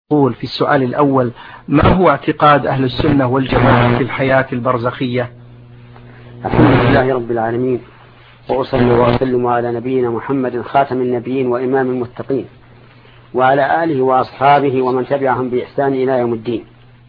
قول في السؤال الأول: ما هو اعتقاد أهل السنة والجماعة في الحياة البرزخية؟ الحمد لله رب العالمين، وأصلي وأسلم على نبينا محمد خاتم النبيين وإمام المتقين، وعلى آله وأصحابه ومن تبعهم بإحسان إلى يوم الدين.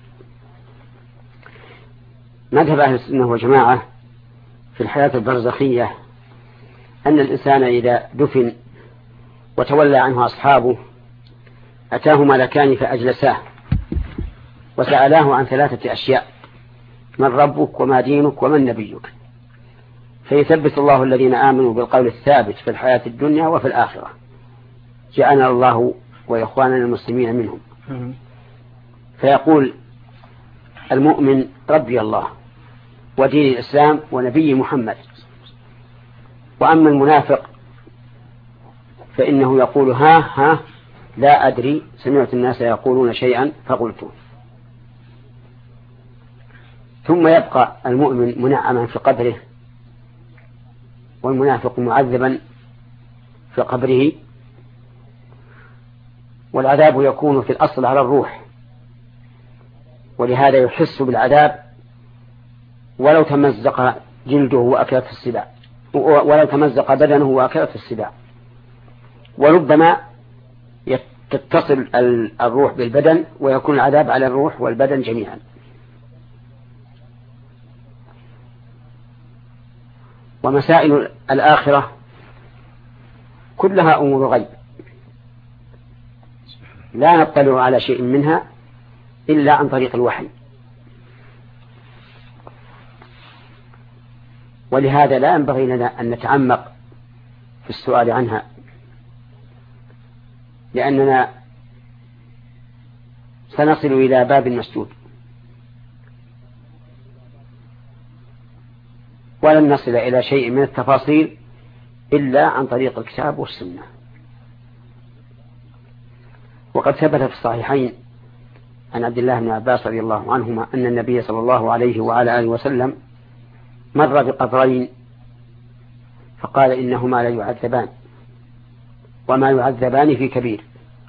مذهب أهل السنة والجماعة في الحياة البرزخية أن الإنسان إذا دفن وتولى عنه أصحابه أتاه ملكان فأجلساه وسألاه عن 3 أشياء: من ربك وما دينك ومن نبيك؟ فيثبت الله الذين آمنوا بالقول الثابت في الحياة الدنيا وفي الآخرة، جعلنا الله وإخواننا المسلمين منهم. فيقول المؤمن: ربي الله ودين الإسلام ونبي محمد. وأما المنافق فإنه يقول: ها لا أدري، سمعت الناس يقولون شيئا فقلته. ثم يبقى المؤمن منعما في قبره، والمنافق معذبا في قبره. والعذاب يكون في الأصل على الروح، ولهذا يحس بالعذاب ولو تمزق جلده وأكلت السباع، ولو تمزق بدنه وأكلت السباع. وربما تتصل الروح بالبدن ويكون العذاب على الروح والبدن جميعا. ومسائل الآخرة كلها أمور غيب، لا نطلع على شيء منها إلا عن طريق الوحي. ولهذا لا ينبغي لنا أن نتعمق في السؤال عنها، لأننا سنصل إلى باب مسدود ولن نصل إلى شيء من التفاصيل إلا عن طريق الكتاب والسنة. وقد ثبت في الصحيحين عن عبد الله بن عباس رضي الله عنهما أن النبي صلى الله عليه وعلى آله وسلم مر بقبرين فقال: إنهما لا يعذبان وما يعذبان في كبير،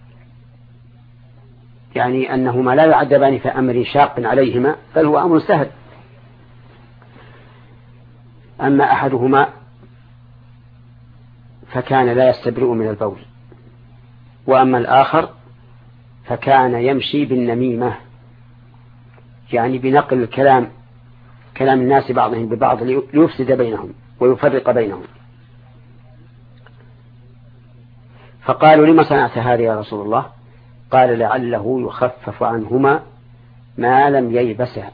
يعني أنهما لا يعذبان في أمر شاق عليهما، بل هو أمر سهل. أما أحدهما فكان لا يستبرئ من البول، وأما الآخر فكان يمشي بالنميمة، يعني بنقل كلام الناس بعضهم ببعض ليفسد بينهم ويفرق بينهم. فقالوا: لما صنعت هذا يا رسول الله؟ قال: لعله يخفف عنهما ما لم ييبسا.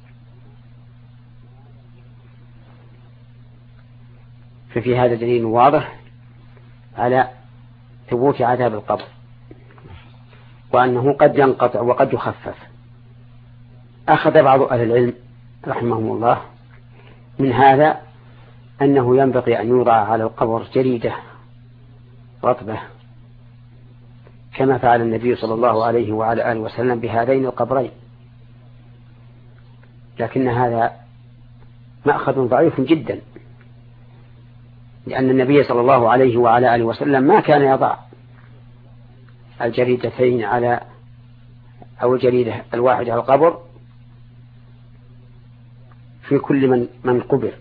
ففي هذا دليل واضح على ثبوت عذاب القبر، وأنه قد ينقطع وقد يخفف. أخذ بعض أهل العلم رحمهم الله من هذا أنه ينبغي أن يوضع على القبر جريدة رطبة، كما فعل النبي صلى الله عليه وعلى آله وسلم بهذين القبرين. لكن هذا مأخذ ضعيف جدا، لأن النبي صلى الله عليه وعلى آله وسلم ما كان يضع الجريدتين أو الجريدة الواحدة على القبر في كل من قبر،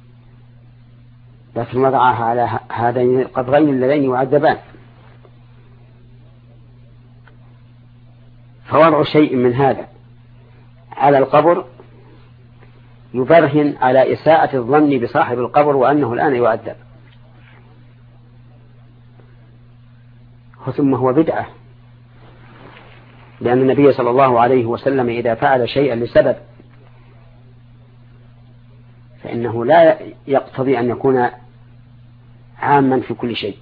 لكن وضعها على هذين القبرين اللذين يعذبان. فوضع شيء من هذا على القبر يبرهن على إساءة الظن بصاحب القبر وأنه الآن يعذب، ثم هو بدعة، لأن النبي صلى الله عليه وسلم إذا فعل شيئا لسبب فإنه لا يقتضي أن يكون عاما في كل شيء،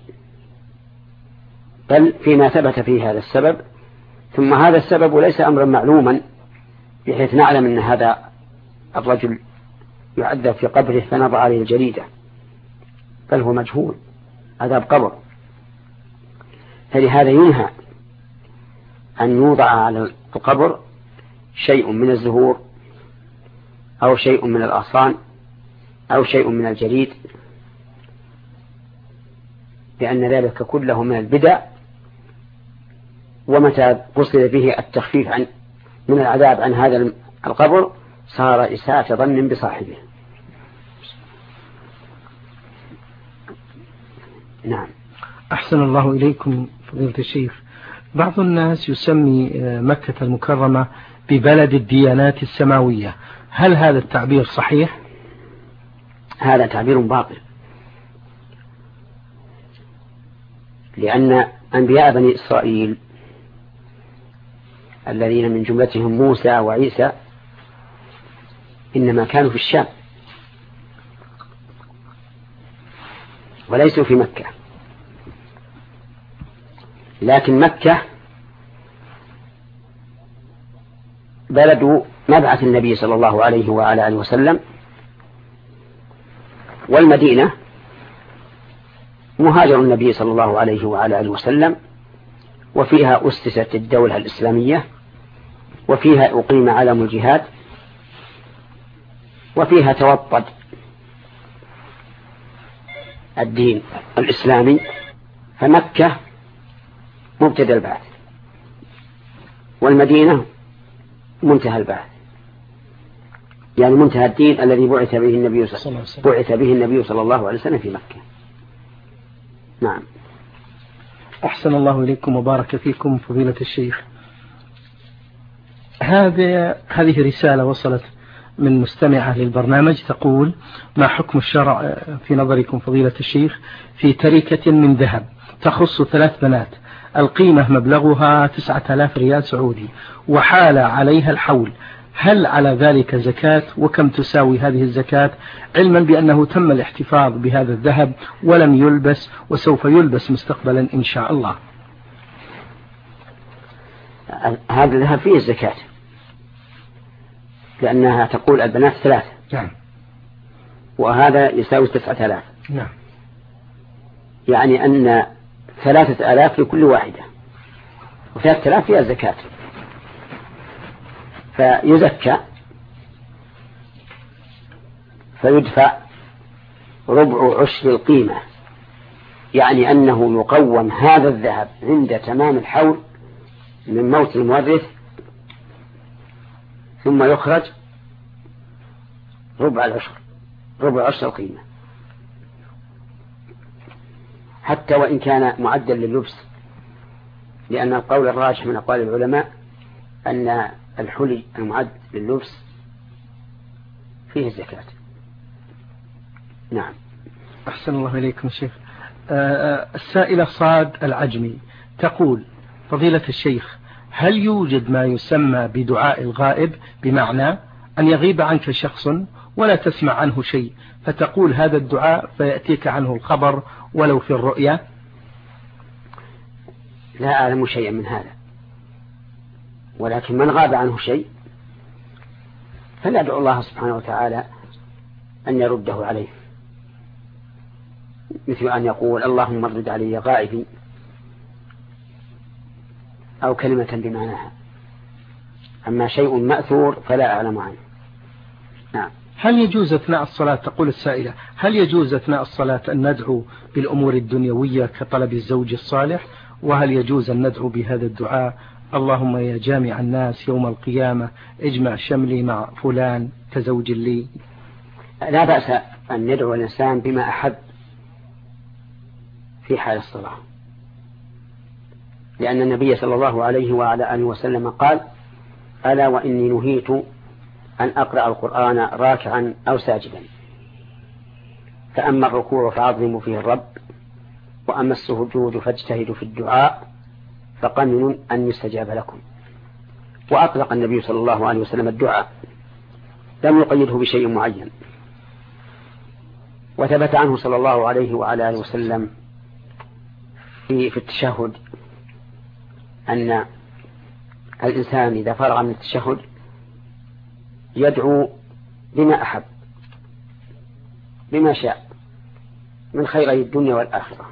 بل فيما ثبت فيه هذا السبب. ثم هذا السبب ليس أمرا معلوما بحيث نعلم أن هذا الرجل يعذب في قبره فنضع عليه الجريدة، بل هو مجهول، عذاب قبر. فلهذا ينهى أن يوضع على القبر شيء من الزهور أو شيء من الأغصان أو شيء من الجريد، لأن ذلك كله من البدع ومتى قصد به التخفيف من العذاب عن هذا القبر صار إساءة ظن بصاحبه. نعم. أحسن الله إليكم فضيلة الشيخ. بعض الناس يسمي مكة المكرمة ببلد الديانات السماوية، هل هذا التعبير صحيح؟ هذا تعبير باطل، لأن أنبياء بني إسرائيل الذين من جملتهم موسى وعيسى إنما كانوا في الشام وليسوا في مكة، لكن مكة بلد مبعث النبي صلى الله عليه وعلى آله وسلم، والمدينة مهاجر النبي صلى الله عليه وعلى آله وسلم، وفيها أسست الدولة الإسلامية، وفيها أقيم علم الجهاد، وفيها توطد الدين الإسلامي. فمكة مبتدأ البعث، والمدينة منتهى البعث، يعني منتهى الدين الذي بعث به النبي صلى الله عليه وسلم في مكة. نعم. أحسن الله إليكم وبارك فيكم فضيلة الشيخ. هذه رسالة وصلت من مستمعة للبرنامج تقول: ما حكم الشرع في نظركم فضيلة الشيخ في تركة من ذهب تخص 3 بنات، القيمة مبلغها 9000 ريال سعودي، وحال عليها الحول، هل على ذلك زكاة؟ وكم تساوي هذه الزكاة، علما بأنه تم الاحتفاظ بهذا الذهب ولم يلبس وسوف يلبس مستقبلا إن شاء الله؟ هذا الذهب فيه الزكاة، لأنها تقول البنات 3. نعم. وهذا يساوي 9000. نعم. يعني أن 3000 لكل واحدة، و3000 فيها الزكاة، فيزكى، فيدفع ربع عشر القيمة، يعني أنه يقوم هذا الذهب عند تمام الحول من موت المورث، ثم يخرج ربع عشر القيمة، حتى وإن كان معدل لللبس، لأن القول الراجح من أقوال العلماء أن الحلي المعد لللبس فيه الزكاة. نعم. أحسن الله إليكم شيخ. السائلة صاد العجمي تقول: فضيلة الشيخ، هل يوجد ما يسمى بدعاء الغائب، بمعنى أن يغيب عنك شخص ولا تسمع عنه شيء فتقول هذا الدعاء فيأتيك عنه الخبر ولو في الرؤيا؟ لا أعلم شيئا من هذا، ولكن من غاب عنه شيء فليدعو الله سبحانه وتعالى أن يرده عليه، مثل أن يقول: اللهم ارد علي غائبي، أو كلمة بمعناها. أما شيء مأثور فلا أعلم عنه. نعم. هل يجوز أثناء الصلاة، تقول السائلة، هل يجوز أثناء الصلاة أن ندعو بالأمور الدنيوية كطلب الزوج الصالح؟ وهل يجوز أن ندعو بهذا الدعاء: اللهم يا جامع الناس يوم القيامة اجمع شملي مع فلان كزوج لي؟ لا بأس أن يدعو الإنسان بما أحب في حال الصلاة، لأن النبي صلى الله عليه وعلى آله وسلم قال: ألا وإني نهيت أن أقرأ القرآن راكعا أو ساجدا، فأما الركوع فعظموا فيه الرب، وأما السجود فاجتهدوا في الدعاء فقمن أن يستجاب لكم. وأطلق النبي صلى الله عليه وسلم الدعاء، لم يقيده بشيء معين. وثبت عنه صلى الله عليه وعلى آله وسلم في التشهد أن الإنسان إذا فرغ من التشهد يدعو بما أحب، بما شاء من خيري الدنيا والآخرة،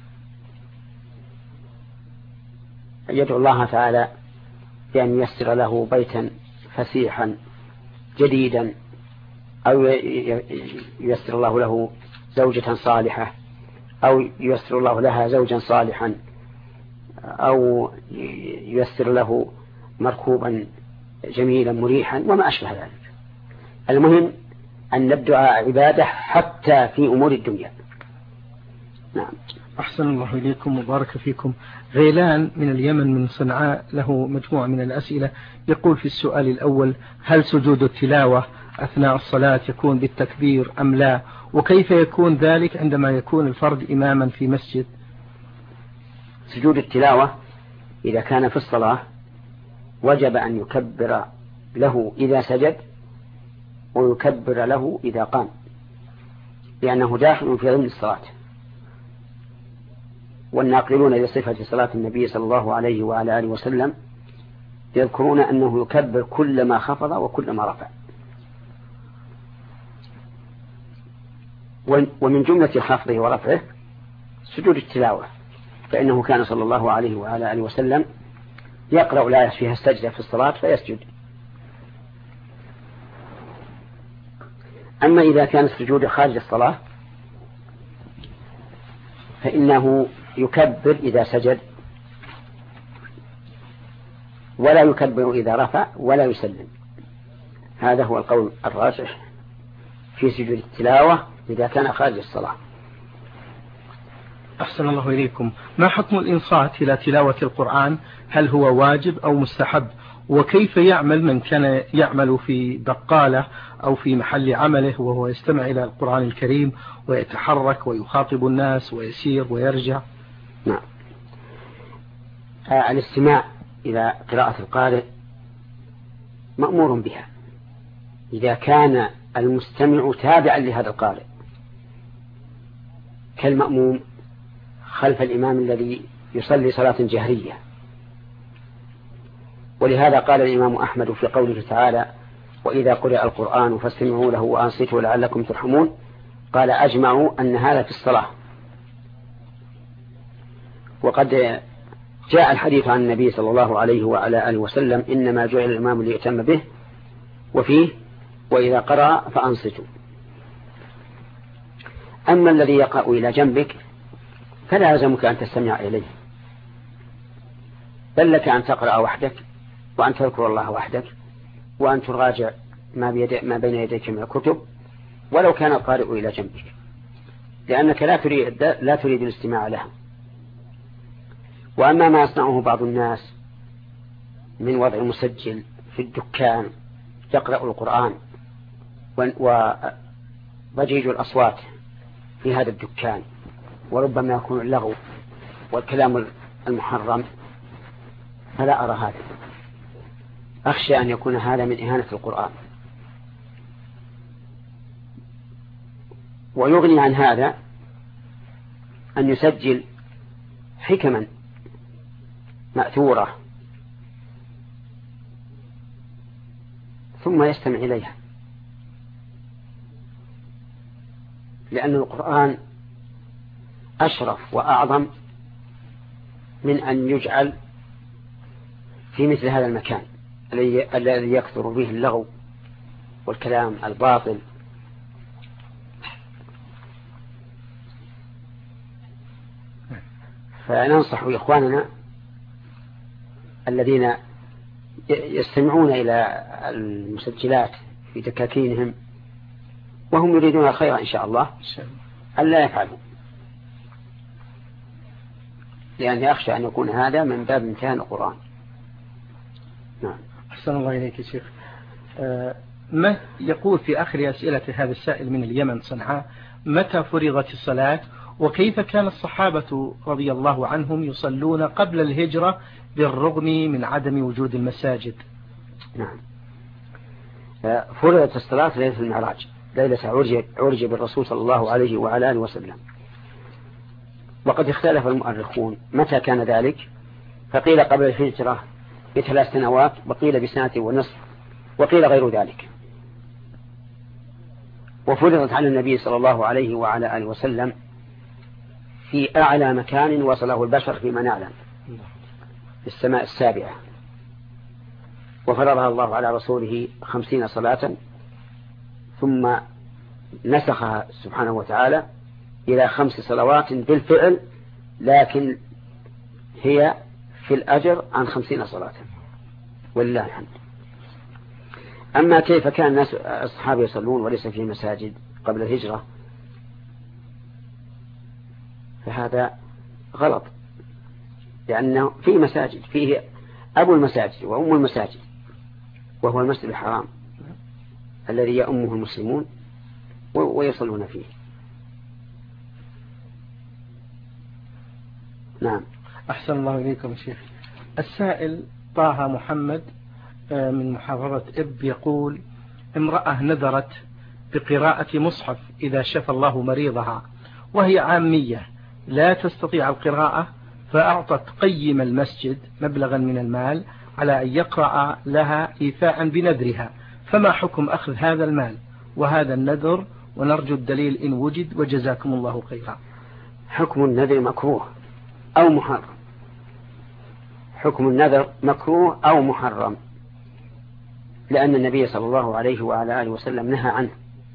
يدعو الله تعالى بأن ييسر له بيتا فسيحا جديدا، أو ييسر الله له زوجة صالحة، أو ييسر الله لها زوجا صالحا، أو ييسر له مركوبا جميلا مريحا وما أشبه ذلك. المهم أن الدعاء عبادة حتى في أمور الدنيا. نعم. أحسن الله إليكم وبارك فيكم. غيلان من اليمن من صنعاء له مجموعة من الأسئلة. يقول في السؤال الأول: هل سجود التلاوة أثناء الصلاة يكون بالتكبير أم لا؟ وكيف يكون ذلك عندما يكون الفرد إماما في مسجد؟ سجود التلاوة إذا كان في الصلاة وجب أن يكبر له إذا سجد ويكبر له إذا قام، لأنه داخل في ضمن الصلاة. والناقلون لصفة صلاة النبي صلى الله عليه وعلى آله وسلم يذكرون أنه يكبر كلما خفض وكلما رفع. ومن جملة خفضه ورفعه سجود التلاوة، فإنه كان صلى الله عليه وعلى آله وسلم يقرأ الآية فيها السجدة في الصلاة فيسجد. أما إذا كان السجود خارج الصلاة فإنه يكبر إذا سجد ولا يكبر إذا رفع ولا يسلم. هذا هو القول الراجح في سجود التلاوة إذا كان خارج الصلاة. أحسن الله إليكم. ما حكم الإنصات إلى تلاوة القرآن؟ هل هو واجب أو مستحب؟ وكيف يعمل من كان يعمل في بقالة أو في محل عمله وهو يستمع إلى القرآن الكريم ويتحرك ويخاطب الناس ويسير ويرجع؟ نعم. الاستماع إلى قراءة القارئ مأمور بها إذا كان المستمع تابعا لهذا القارئ كالمأموم خلف الإمام الذي يصلي صلاة جهرية. ولهذا قال الإمام أحمد في قوله تعالى: وإذا قرئ القرآن فاستمعوا له وأنصتوا لعلكم ترحمون، قال: أجمعوا أن هذا في الصلاة. وقد جاء الحديث عن النبي صلى الله عليه وعلى آله وسلم: إنما جعل الإمام ليؤتم به، وفيه: وإذا قرأ فأنصتوا. أما الذي يقرأ إلى جنبك فلا يلزمك أن تستمع إليه، بل لك أن تقرأ وحدك وأن تذكر الله وحدك وأن تراجع ما بين يديك من الكتب ولو كان القارئ إلى جنبك، لأنك لا تريد الاستماع له. وأما ما يصنعه بعض الناس من وضع مسجل في الدكان يقرأ القرآن وضجيج الأصوات في هذا الدكان، وربما يكون اللغو والكلام المحرم، فلا أرى هذا. أخشى أن يكون هذا من إهانة القرآن. ويغني عن هذا أن يسجل حكما مأثورة ثم يستمع إليها، لأن القرآن أشرف وأعظم من أن يجعل في مثل هذا المكان الذي يكثر به اللغو والكلام الباطل. فننصح إخواننا الذين يستمعون إلى المسجلات في دكاكينهم وهم يريدون الخير إن شاء الله ألا يفعلوا، لأني أخشى أن يكون هذا من باب امتهان القرآن. نعم. أحسن الله إليك يا شيخ. ما يقول في آخر أسئلة هذا السائل من اليمن صنعاء: متى فرضت الصلاة وكيف كان الصحابة رضي الله عنهم يصلون قبل الهجرة بالرغم من عدم وجود المساجد؟ نعم. فرضت الصلاة ليلة المعراج، ليلة عرج بالرسول صلى الله عليه وعلى آله وسلم. وقد اختلف المؤرخون متى كان ذلك، فقيل قبل الهجرة ب3 سنوات، وقيل ب1.5 سنة، وقيل غير ذلك. وفرضت على النبي صلى الله عليه وعلى آله وسلم في أعلى مكان وصله البشر فيما نعلم، في السماء السابعة، وفرضها الله على رسوله 50 صلاة، ثم نسخها سبحانه وتعالى إلى 5 صلوات بالفعل، لكن هي في الأجر عن 50 صلاة، ولله الحمد. أما كيف كان الناس أصحاب يصلون وليس في مساجد قبل الهجرة، فهذا غلط، لأنه في مساجد فيه أبو المساجد وأم المساجد، وهو المسجد الحرام الذي يأمه المسلمون ويصلون فيه. نعم. أحسن الله إليكم شيخ. السائل طه محمد من محافظة إب يقول: امرأة نذرت بقراءة مصحف إذا شفى الله مريضها، وهي عامية لا تستطيع القراءة، فأعطت قيم المسجد مبلغا من المال على أن يقرأ لها إيفاء بنذرها، فما حكم أخذ هذا المال وهذا النذر؟ ونرجو الدليل إن وجد، وجزاكم الله خيرا. حكم النذر مكروه أو محرم. حكم النذر مكروه أو محرم، لأن النبي صلى الله عليه وعلى آله وسلم نهى عنه،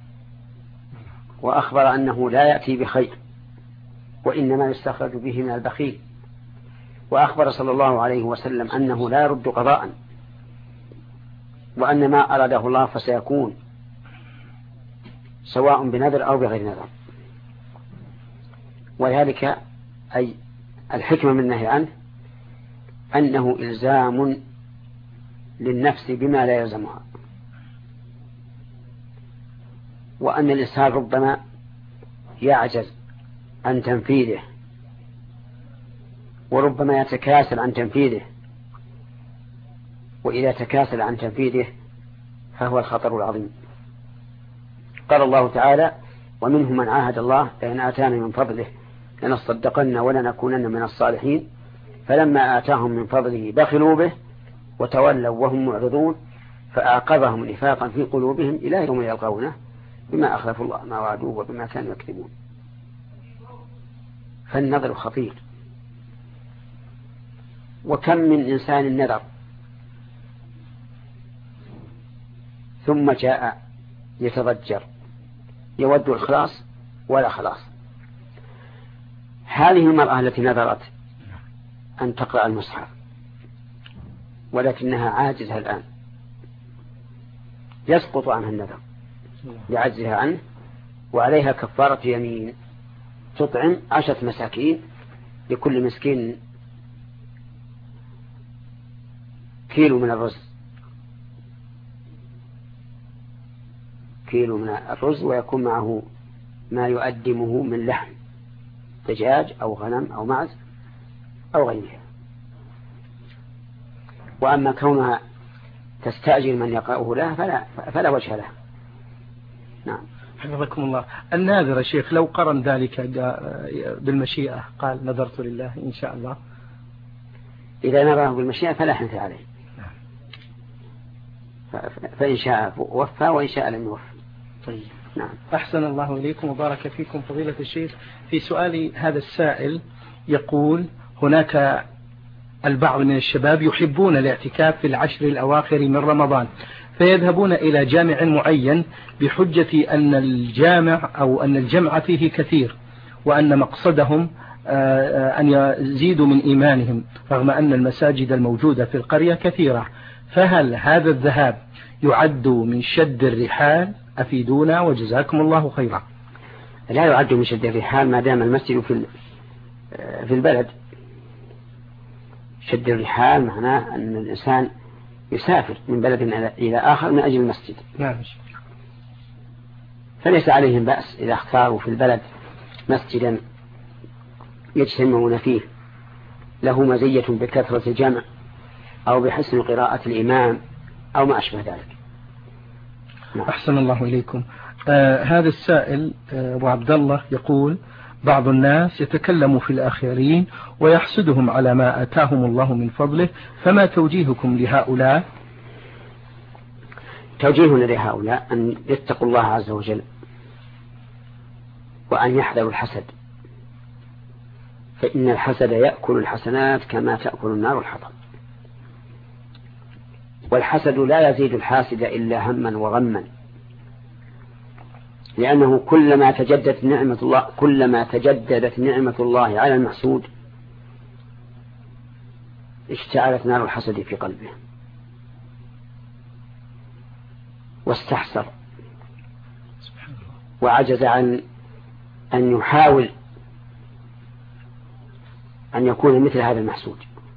وأخبر أنه لا يأتي بخير، وإنما يستخرج به من البخيل، وأخبر صلى الله عليه وسلم أنه لا يرد قضاء، وأن ما أراده الله فسيكون، سواء بنذر أو بغير نذر. وذلك أي الحكمة من النهي عنه أنه إلزام للنفس بما لا يلزمها، وأن الإنسان ربما يعجز عن تنفيذه، وربما يتكاسل عن تنفيذه، وإذا تكاسل عن تنفيذه فهو الخطر العظيم. قال الله تعالى: ومنهم من عاهد الله لئن آتانا من فضله لنصدقن ولنكونن من الصالحين فلما آتاهم من فضله بخلوا به وتولوا وهم معرضون فأعقبهم نفاقا في قلوبهم إلى يوم يلقونه بما أخلفوا الله ما وعدوه وبما كانوا يكذبون. فالنذر خطير. وكم من إنسان نذر ثم جاء يتضجر يود الخلاص ولا خلاص. هذه المرأة التي نذرت أن تقرأ المصحف ولكنها عاجزة الآن، يسقط عنها النذر لعجزها عنه، وعليها كفارة يمين، تطعم 10 مساكين، لكل مسكين كيلو من الرز، ويكون معه ما يؤدمه من لحم دجاج أو غنم أو معز أو غيرها. وأما كونها تستأجر من يقرأه لها فلا وجه لها. نعم. حفظكم الله. الناذر يا شيخ لو قرن ذلك بالمشيئة، قال نذرت لله إن شاء الله، إذا نذره بالمشيئة فلا حنث عليه، فإن شاء وفى وإن شاء لم يوفى. طيب. نعم. أحسن الله إليكم وبارك فيكم فضيلة الشيخ. في سؤال هذا السائل يقول: هناك البعض من الشباب يحبون الاعتكاف في العشر الأواخر من رمضان، فيذهبون إلى جامع معين بحجة أن الجامع أو أن الجمع فيه كثير، وأن مقصدهم أن يزيدوا من إيمانهم، رغم أن المساجد الموجودة في القرية كثيرة. فهل هذا الذهاب يعد من شد الرحال؟ أفيدونا وجزاكم الله خيرا. لا يعد من شد الرحال ما دام المسجد في البلد. شد الرحال معناه أن الإنسان يسافر من بلد إلى آخر من أجل المسجد. نعم. فليس عليهم بأس إذا اختاروا في البلد مسجدا يجتمعون فيه له مزية بكثرة الجمع أو بحسن قراءة الإمام أو ما أشبه ذلك. أحسن الله إليكم. هذا السائل أبو عبد الله يقول: بعض الناس يتكلم في الآخرين ويحسدهم على ما آتاهم الله من فضله، فما توجيهكم لهؤلاء؟ توجيهنا لهؤلاء أن يتقوا الله عز وجل، وأن يحذروا الحسد، فإن الحسد يأكل الحسنات كما تأكل النار الحطب. والحسد لا يزيد الحاسد إلا هما وغما، لأنه كلما تجددت نعمة الله على المحسود اشتعلت نار الحسد في قلبه واستحسر وعجز عن أن يحاول أن يكون مثل هذا المحسود.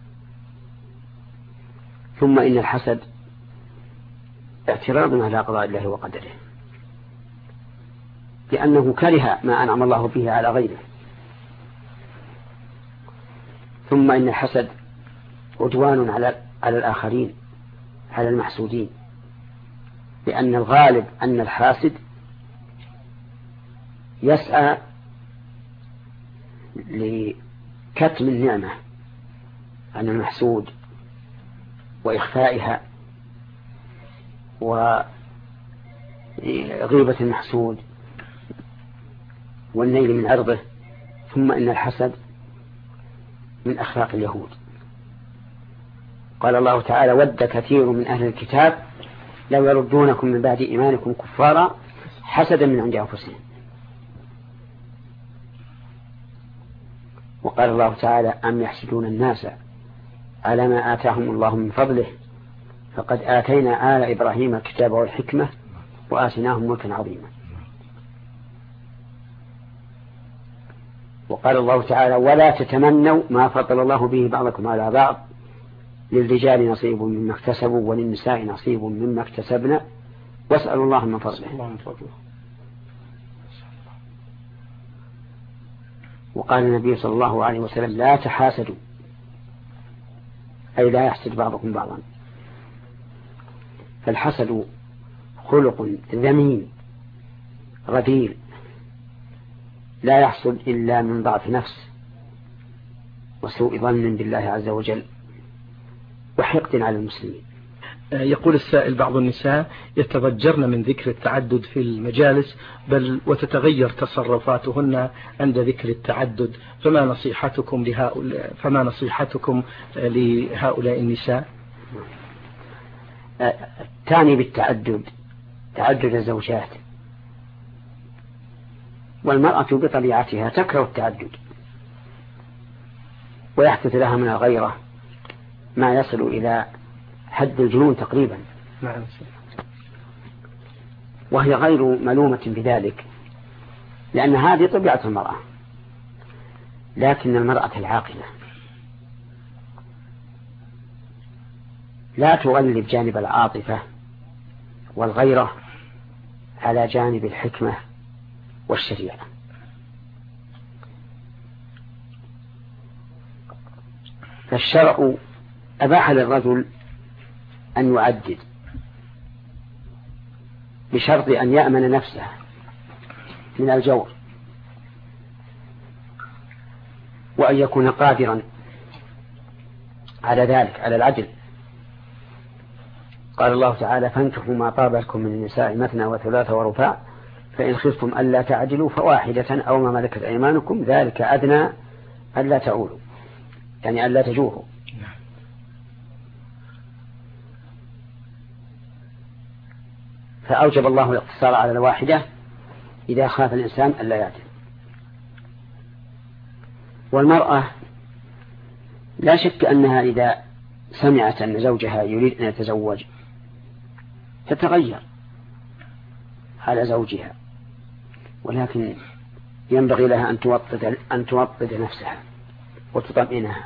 ثم إن الحسد اعتراض على قضاء الله وقدره، لأنه كره ما أنعم الله به على غيره. ثم إن الحسد عدوان على الآخرين، على المحسودين، لأن الغالب أن الحاسد يسعى لكتم النعمة عن المحسود وإخفائها وغيبة المحسود والنيل من عرضه. ثم إن الحسد من أخلاق اليهود. قال الله تعالى: ود كثير من أهل الكتاب لو يردونكم من بعد إيمانكم كفارا حسدا من عند أنفسهم. وقال الله تعالى: أم يحسدون الناس على ما آتاهم الله من فضله فقد آتينا آل إبراهيم الكتاب والحكمة وآتيناهم ملكا عظيما. وقال الله تعالى: ولا تتمنوا ما فضل الله به بعضكم على بعض للرجال نصيب مما اكتسبوا وللنساء نصيب مما اكتسبنا واسألوا الله من فضله. وقال النبي صلى الله عليه وسلم: لا تحاسدوا، أي لا يحسد بعضكم بعضا. فالحسد خلق ذميم رذيل لا يحصل إلا من ضعف نفس وسوء ظن بالله عز وجل وحقد على المسلمين. يقول السائل: بعض النساء يتضجرن من ذكر التعدد في المجالس بل وتتغير تصرفاتهن عند ذكر التعدد، فما نصيحتكم لهؤلاء النساء؟ تعني بالتعدد تعدد الزوجات، والمرأة بطبيعتها تكره التعدد ويحدث لها من الغيرة ما يصل إلى حد الجنون تقريبا، وهي غير ملومة بذلك لأن هذه طبيعة المرأة. لكن المرأة العاقلة لا تغلب جانب العاطفة والغيرة على جانب الحكمة والشريعة. فالشرع أباح للرجل أن يعدد بشرط أن يأمن نفسه من الجور وأن يكون قادرا على ذلك، على العدل. قال الله تعالى: فانكحوا ما طاب لكم من النساء مثنى وثلاث ورباع فإن خفتم ألا تعدلوا فواحدة أو ما ملكت أيمانكم ذلك أدنى ألا تعولوا، يعني ألا تجوروا. فأوجب الله الاقتصار على الواحدة إذا خاف الإنسان ألا يعدل. والمرأة لا شك أنها إذا سمعت أن زوجها يريد أن يتزوج تتغير على زوجها، ولكن ينبغي لها أن توطد نفسها وتطمئنها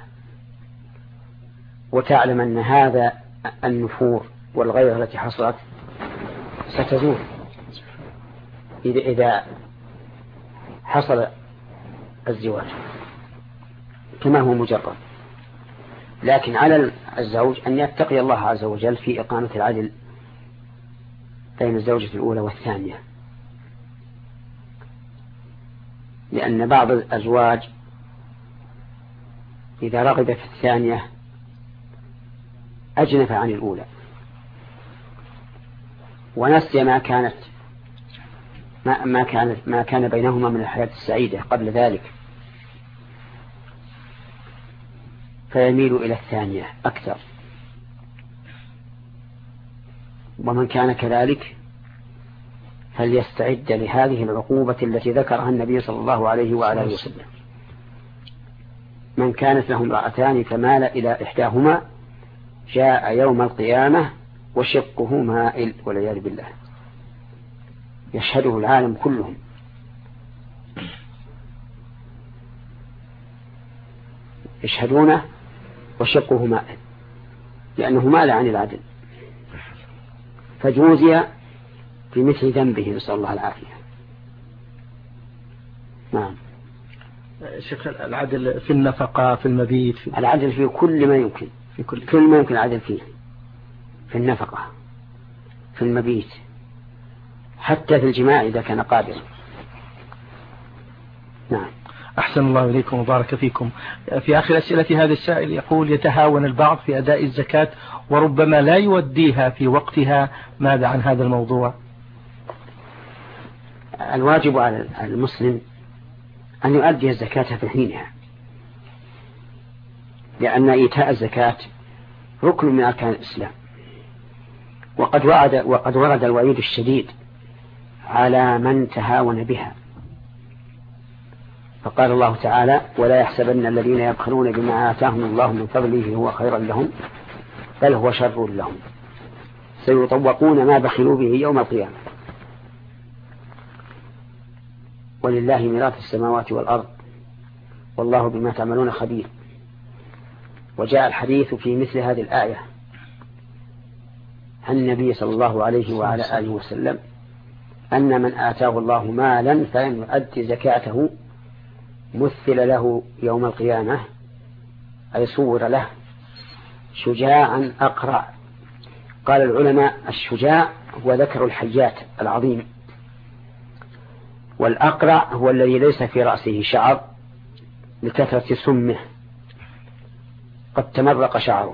وتعلم أن هذا النفور والغيرة التي حصلت ستزول إذا حصل الزواج كما هو مجرد. لكن على الزوج أن يتقي الله عز وجل في إقامة العدل بين الزوجة الأولى والثانية، لأن بعض الأزواج إذا رغب في الثانية أجنف عن الأولى ونسي ما كان بينهما من الحياة السعيدة قبل ذلك، فيميل إلى الثانية أكثر. ومن كان كذلك فليستعد لهذه العقوبة التي ذكرها النبي صلى الله عليه وآله وسلم. من كانت له امرأتان فمال إلى إحداهما جاء يوم القيامة وشقه مائل والعياذ بالله، يشهده العالم كلهم. يشهدونه وشقه مائل لأنه مال عن العدل، فجوزي في مثل ذنبه، نسأل الله العافية. نعم. شيخ، العدل في النفقة، في المبيت، العدل في كل ما يمكن، في كل ما يمكن العدل فيه، في النفقة، في المبيت، حتى في الجماع إذا كان قادرا. نعم. أحسن الله إليكم وبارك فيكم. في آخر أسئلة هذا السائل يقول: يتهاون البعض في أداء الزكاة وربما لا يوديها في وقتها، ماذا عن هذا الموضوع؟ الواجب على المسلم أن يؤدي الزكاة في حينها، لأن إيتاء الزكاة ركن من أركان الإسلام، وقد ورد الوعيد الشديد على من تهاون بها، فقال الله تعالى: ولا يحسبن الذين يبخلون بما آتاهم الله من فضله هو خيرا لهم بل هو شر لهم سيطوقون ما بخلوا به يوم القيامة ولله ميراث السماوات والأرض والله بما تعملون خبير. وجاء الحديث في مثل هذه الآية عن النبي صلى الله عليه وعلى آله وسلم أن من آتاه الله مالا فلم يؤدي زكاته مثل له يوم القيامة، أي صور له شجاعا أقرع. قال العلماء: الشجاع هو ذكر الحيات العظيم، والأقرع هو الذي ليس في رأسه شعر لكثرة سمه، قد تمرق شعره،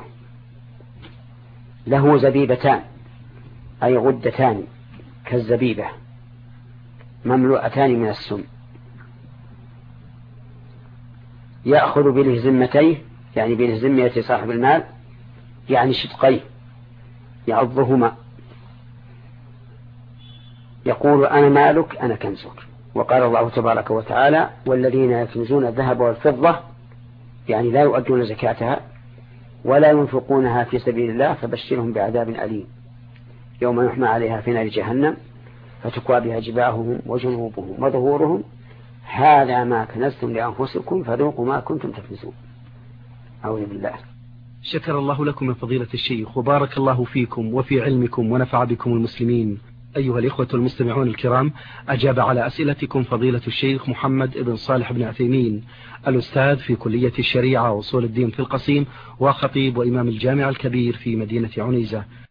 له زبيبتان أي غدتان كالزبيبة مملوءتان من السم، يأخذ بلهزمتيه يعني بلهزمية صاحب المال يعني شدقيه يعضهما، يقول: أنا مالك أنا كنزك. وقال الله تبارك وتعالى: والذين يكنزون الذهب والفضة يعني لا يؤدون زكاتها ولا ينفقونها في سبيل الله فبشرهم بعذاب أليم يوم يحمى عليها في نار جهنم فتكوى بها جباههم وجنوبهم وظهورهم هذا ما كنزتم لأنفسكم فذوقوا ما كنتم تكنزون. أعوذ بالله. شكر الله لكم من فضيلة الشيخ وبارك الله فيكم وفي علمكم ونفع بكم المسلمين. أيها الإخوة المستمعون الكرام، أجاب على أسئلتكم فضيلة الشيخ محمد بن صالح بن عثيمين، الأستاذ في كلية الشريعة وأصول الدين في القصيم، وخطيب وإمام الجامع الكبير في مدينة عنيزة.